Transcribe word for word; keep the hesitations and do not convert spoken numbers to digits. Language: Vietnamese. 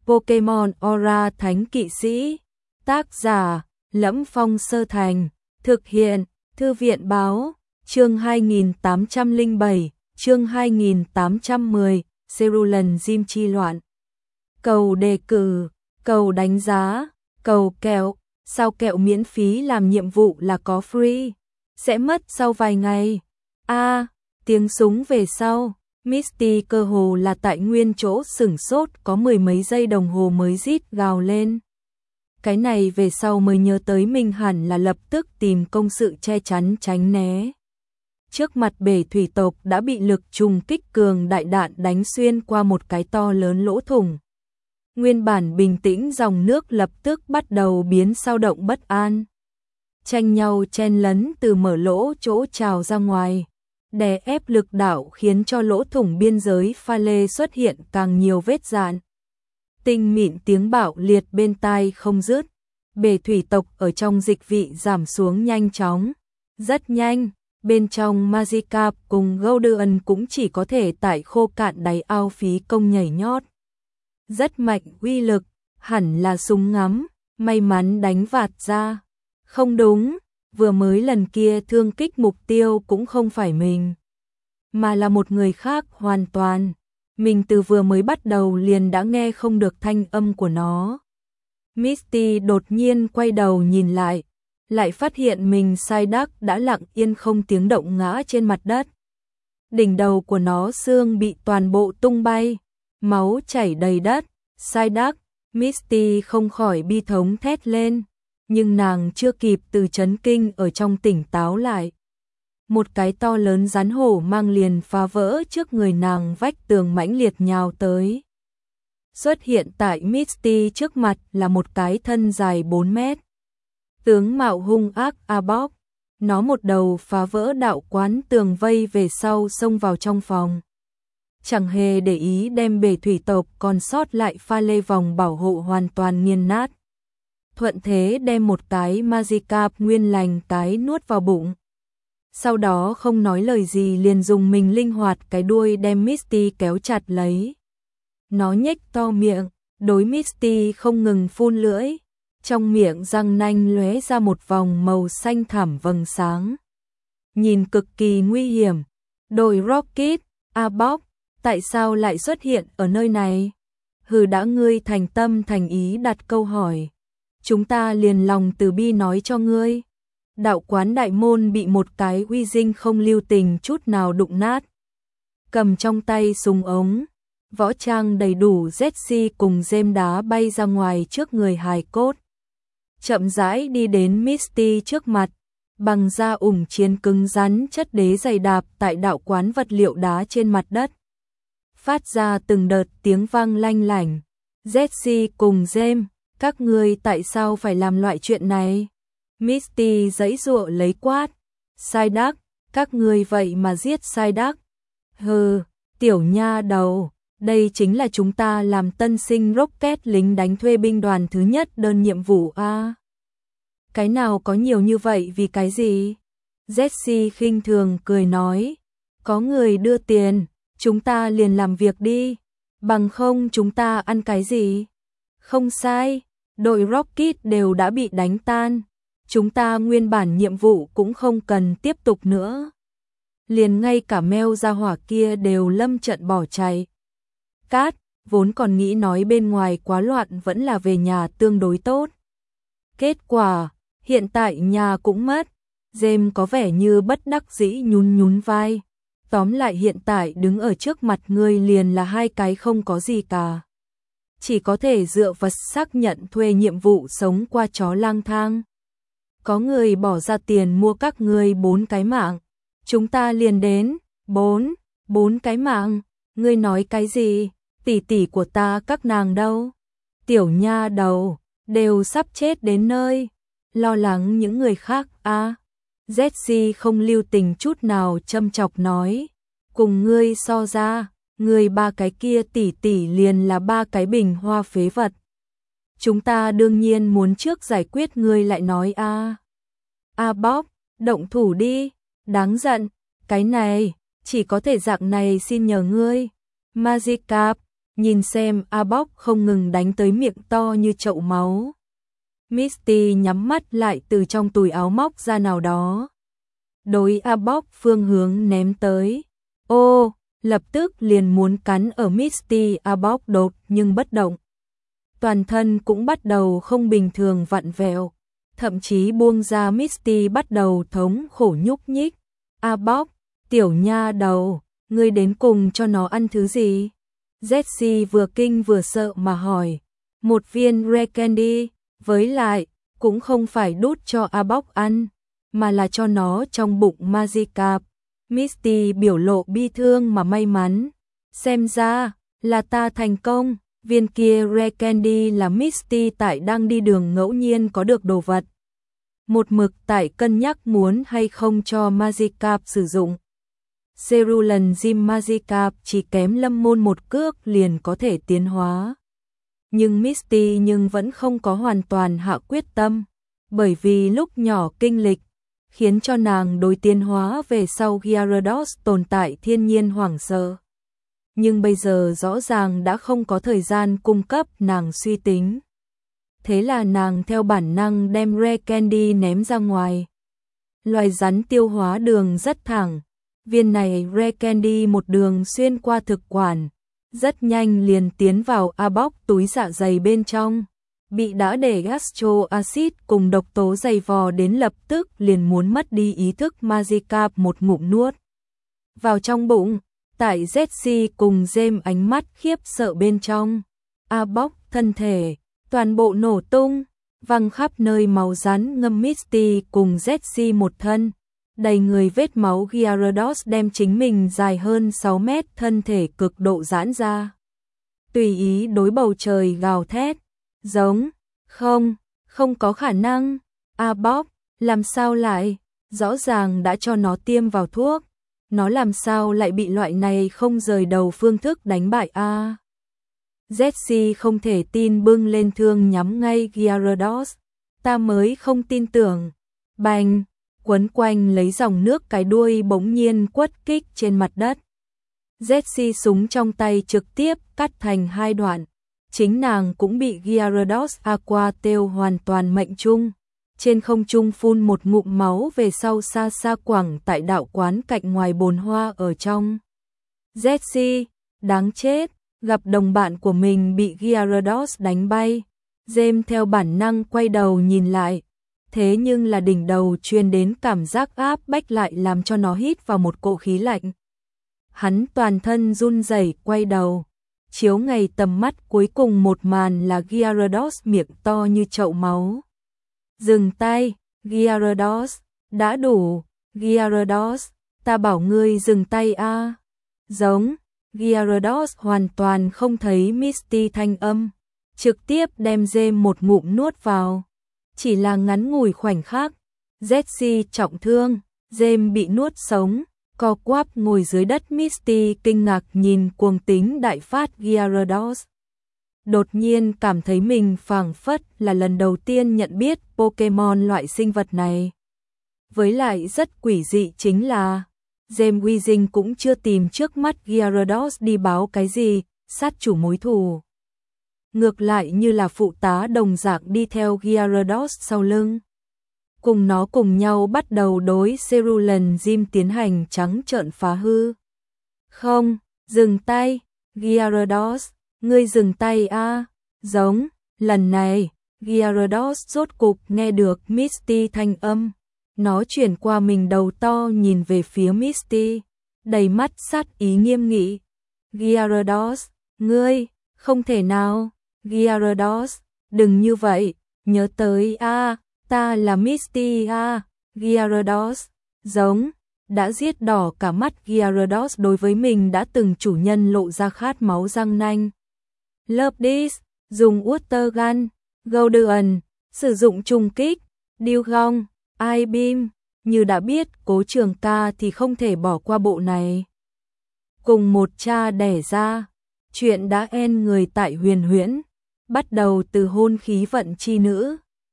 Pokemon Aura Thánh Kỵ Sĩ. Tác giả: Lẫm Phong Sơ Thành. Thực hiện: Thư viện báo. Chương hai nghìn tám trăm lẻ bảy, chương hai nghìn tám trăm mười, Cerulean Gym chi loạn. Cầu đề cử, cầu đánh giá, cầu kẹo. Sao kẹo miễn phí làm nhiệm vụ là có free? Sẽ mất sau vài ngày. A, à, tiếng súng về sau. Misty cơ hồ là tại nguyên chỗ sửng sốt có mười mấy giây đồng hồ mới rít gào lên. Cái này về sau mới nhớ tới mình hẳn là lập tức tìm công sự che chắn tránh né. Trước mặt bể thủy tộc đã bị lực trùng kích cường đại đạn đánh xuyên qua một cái to lớn lỗ thủng. Nguyên bản bình tĩnh dòng nước lập tức bắt đầu biến sao động bất an. Tranh nhau chen lấn từ mở lỗ chỗ trào ra ngoài. Đè ép lực đạo khiến cho lỗ thủng biên giới pha lê xuất hiện càng nhiều vết dạn. Tinh mịn tiếng bạo liệt bên tai không dứt. Bể thủy tộc ở trong dịch vị giảm xuống nhanh chóng. Rất nhanh, bên trong Magikarp cùng Golden cũng chỉ có thể tại khô cạn đáy ao phí công nhảy nhót. Rất mạnh uy lực, hẳn là súng ngắm, may mắn đánh vạt ra. Không đúng, vừa mới lần kia thương kích mục tiêu cũng không phải mình, mà là một người khác hoàn toàn. Mình từ vừa mới bắt đầu liền đã nghe không được thanh âm của nó. Misty đột nhiên quay đầu nhìn lại, lại phát hiện mình Psyduck đã lặng yên không tiếng động ngã trên mặt đất. Đỉnh đầu của nó xương bị toàn bộ tung bay, máu chảy đầy đất. Psyduck, Misty không khỏi bi thống thét lên, nhưng nàng chưa kịp từ chấn kinh ở trong tỉnh táo lại. Một cái to lớn rắn hổ mang liền phá vỡ trước người nàng vách tường mãnh liệt nhào tới. Xuất hiện tại Misty trước mặt là một cái thân dài bốn mét. Tướng mạo hung ác Arbok, nó một đầu phá vỡ đạo quán tường vây về sau xông vào trong phòng. Chẳng hề để ý đem bể thủy tộc còn sót lại pha lê vòng bảo hộ hoàn toàn nghiền nát. Thuận thế đem một cái Magikarp nguyên lành cái nuốt vào bụng. Sau đó không nói lời gì liền dùng mình linh hoạt cái đuôi đem Misty kéo chặt lấy. Nó nhếch to miệng, đối Misty không ngừng phun lưỡi. Trong miệng răng nanh lóe ra một vòng màu xanh thẳm vầng sáng. Nhìn cực kỳ nguy hiểm. Đội Rocket, Arbok, tại sao lại xuất hiện ở nơi này? Hừ, đã ngươi thành tâm thành ý đặt câu hỏi, chúng ta liền lòng từ bi nói cho ngươi. Đạo quán đại môn bị một cái uy dinh không lưu tình chút nào đụng nát. Cầm trong tay súng ống, võ trang đầy đủ, Jessie cùng James đá bay ra ngoài trước người hài cốt. Chậm rãi đi đến Misty trước mặt, bằng da ủng chiến cứng rắn chất đế dày đạp tại đạo quán vật liệu đá trên mặt đất. Phát ra từng đợt tiếng vang lanh lảnh. Jessie cùng James, các ngươi tại sao phải làm loại chuyện này? Misty giãy giụa lấy quát. Psyduck, các ngươi vậy mà giết Psyduck? Hừ, tiểu nha đầu, đây chính là chúng ta làm tân sinh Rocket lính đánh thuê binh đoàn thứ nhất đơn nhiệm vụ a. À? Cái nào có nhiều như vậy vì cái gì? Jessie khinh thường cười nói, có người đưa tiền, chúng ta liền làm việc đi, bằng không chúng ta ăn cái gì? Không sai, đội Rocket đều đã bị đánh tan, chúng ta nguyên bản nhiệm vụ cũng không cần tiếp tục nữa. Liền ngay cả Mel gia hỏa kia đều lâm trận bỏ chạy. Cát, vốn còn nghĩ nói bên ngoài quá loạn vẫn là về nhà tương đối tốt. Kết quả, hiện tại nhà cũng mất. James có vẻ như bất đắc dĩ nhún nhún vai. Tóm lại hiện tại đứng ở trước mặt ngươi liền là hai cái không có gì cả. Chỉ có thể dựa vật xác nhận thuê nhiệm vụ sống qua chó lang thang. Có người bỏ ra tiền mua các ngươi bốn cái mạng. Chúng ta liền đến, bốn, bốn cái mạng. Ngươi nói cái gì? Tỷ tỷ của ta các nàng đâu? Tiểu nha đầu, đều sắp chết đến nơi. Lo lắng những người khác à? Jessie không lưu tình chút nào châm chọc nói. Cùng ngươi so ra, ngươi ba cái kia tỷ tỷ liền là ba cái bình hoa phế vật. Chúng ta đương nhiên muốn trước giải quyết, ngươi lại nói a. À. A Bob, động thủ đi, đáng giận, cái này, chỉ có thể dạng này xin nhờ ngươi. Magikarp, nhìn xem Arbok không ngừng đánh tới miệng to như chậu máu. Misty nhắm mắt lại từ trong túi áo móc ra nào đó. Đối Arbok phương hướng ném tới. Ô, lập tức liền muốn cắn ở Misty. Arbok đột nhưng bất động. Toàn thân cũng bắt đầu không bình thường vặn vẹo. Thậm chí buông ra Misty bắt đầu thống khổ nhúc nhích. Arbok, tiểu nha đầu, ngươi đến cùng cho nó ăn thứ gì? Jessie vừa kinh vừa sợ mà hỏi. Một viên Rare Candy, với lại, cũng không phải đút cho Arbok ăn, mà là cho nó trong bụng Magikarp. Misty biểu lộ bi thương mà may mắn. Xem ra, là ta thành công, viên kia Rare Candy là Misty tại đang đi đường ngẫu nhiên có được đồ vật. Một mực tại cân nhắc muốn hay không cho Magikarp sử dụng. Cerulean Gym Magikarp chỉ kém Lâm Môn một cước liền có thể tiến hóa. Nhưng Misty nhưng vẫn không có hoàn toàn hạ quyết tâm, bởi vì lúc nhỏ kinh lịch, khiến cho nàng đối tiến hóa về sau Gyarados tồn tại thiên nhiên hoảng sợ. Nhưng bây giờ rõ ràng đã không có thời gian cung cấp nàng suy tính. Thế là nàng theo bản năng đem Rare Candy ném ra ngoài. Loài rắn tiêu hóa đường rất thẳng. Viên này Rare Candy một đường xuyên qua thực quản, rất nhanh liền tiến vào Arbok túi dạ dày bên trong. Bị đã để gastro acid cùng độc tố dày vò đến lập tức liền muốn mất đi ý thức. Magikarp một ngụm nuốt vào trong bụng. Tại Jessie cùng James ánh mắt khiếp sợ bên trong, Arbok thân thể toàn bộ nổ tung, văng khắp nơi màu rắn ngâm. Misty cùng Jessie một thân, đầy người vết máu. Gyarados đem chính mình dài hơn sáu mét thân thể cực độ giãn ra. Tùy ý đối bầu trời gào thét, giống, không, không có khả năng. Arbok, làm sao lại, rõ ràng đã cho nó tiêm vào thuốc. Nó làm sao lại bị loại này không rời đầu phương thức đánh bại a? À, Jessie không thể tin bưng lên thương nhắm ngay Gyarados. Ta mới không tin tưởng. Bành, quấn quanh lấy dòng nước cái đuôi bỗng nhiên quất kích trên mặt đất. Jessie súng trong tay trực tiếp cắt thành hai đoạn. Chính nàng cũng bị Gyarados Aqua Tail hoàn toàn mệnh trung. Trên không trung phun một ngụm máu về sau xa xa quẳng tại đạo quán cạnh ngoài bồn hoa ở trong. Jessie, đáng chết, gặp đồng bạn của mình bị Gyarados đánh bay. James theo bản năng quay đầu nhìn lại. Thế nhưng là đỉnh đầu truyền đến cảm giác áp bách lại làm cho nó hít vào một cỗ khí lạnh. Hắn toàn thân run rẩy quay đầu. Chiếu ngay tầm mắt cuối cùng một màn là Gyarados miệng to như chậu máu. Dừng tay, Gyarados, đã đủ, Gyarados, ta bảo ngươi dừng tay a. À. Giống, Gyarados hoàn toàn không thấy Misty thanh âm, trực tiếp đem James một ngụm nuốt vào. Chỉ là ngắn ngủi khoảnh khắc, Jessie trọng thương, James bị nuốt sống, co quắp ngồi dưới đất. Misty kinh ngạc nhìn cuồng tính đại phát Gyarados. Đột nhiên cảm thấy mình phảng phất là lần đầu tiên nhận biết Pokemon loại sinh vật này. Với lại rất quỷ dị chính là James Weezing cũng chưa tìm trước mắt Gyarados đi báo cái gì, sát chủ mối thù. Ngược lại như là phụ tá đồng dạng đi theo Gyarados sau lưng. Cùng nó cùng nhau bắt đầu đối Cerulean Gym tiến hành trắng trợn phá hư. Không, dừng tay, Gyarados, ngươi dừng tay a. À. Giống, lần này, Gyarados rốt cục nghe được Misty thanh âm. Nó chuyển qua mình đầu to nhìn về phía Misty, đầy mắt sát ý nghiêm nghị. Gyarados, ngươi, không thể nào, Gyarados, đừng như vậy, nhớ tới a, à, ta là Misty a, à. Gyarados, giống, đã giết đỏ cả mắt. Gyarados đối với mình đã từng chủ nhân lộ ra khát máu răng nanh. Love this, dùng Water Gun, Golden, sử dụng trùng kích, Dewgong, I-Beam, như đã biết Cố Trường Ca thì không thể bỏ qua bộ này. Cùng một cha đẻ ra, chuyện đã end người tại Huyền Huyễn, bắt đầu từ hôn khí vận chi nữ.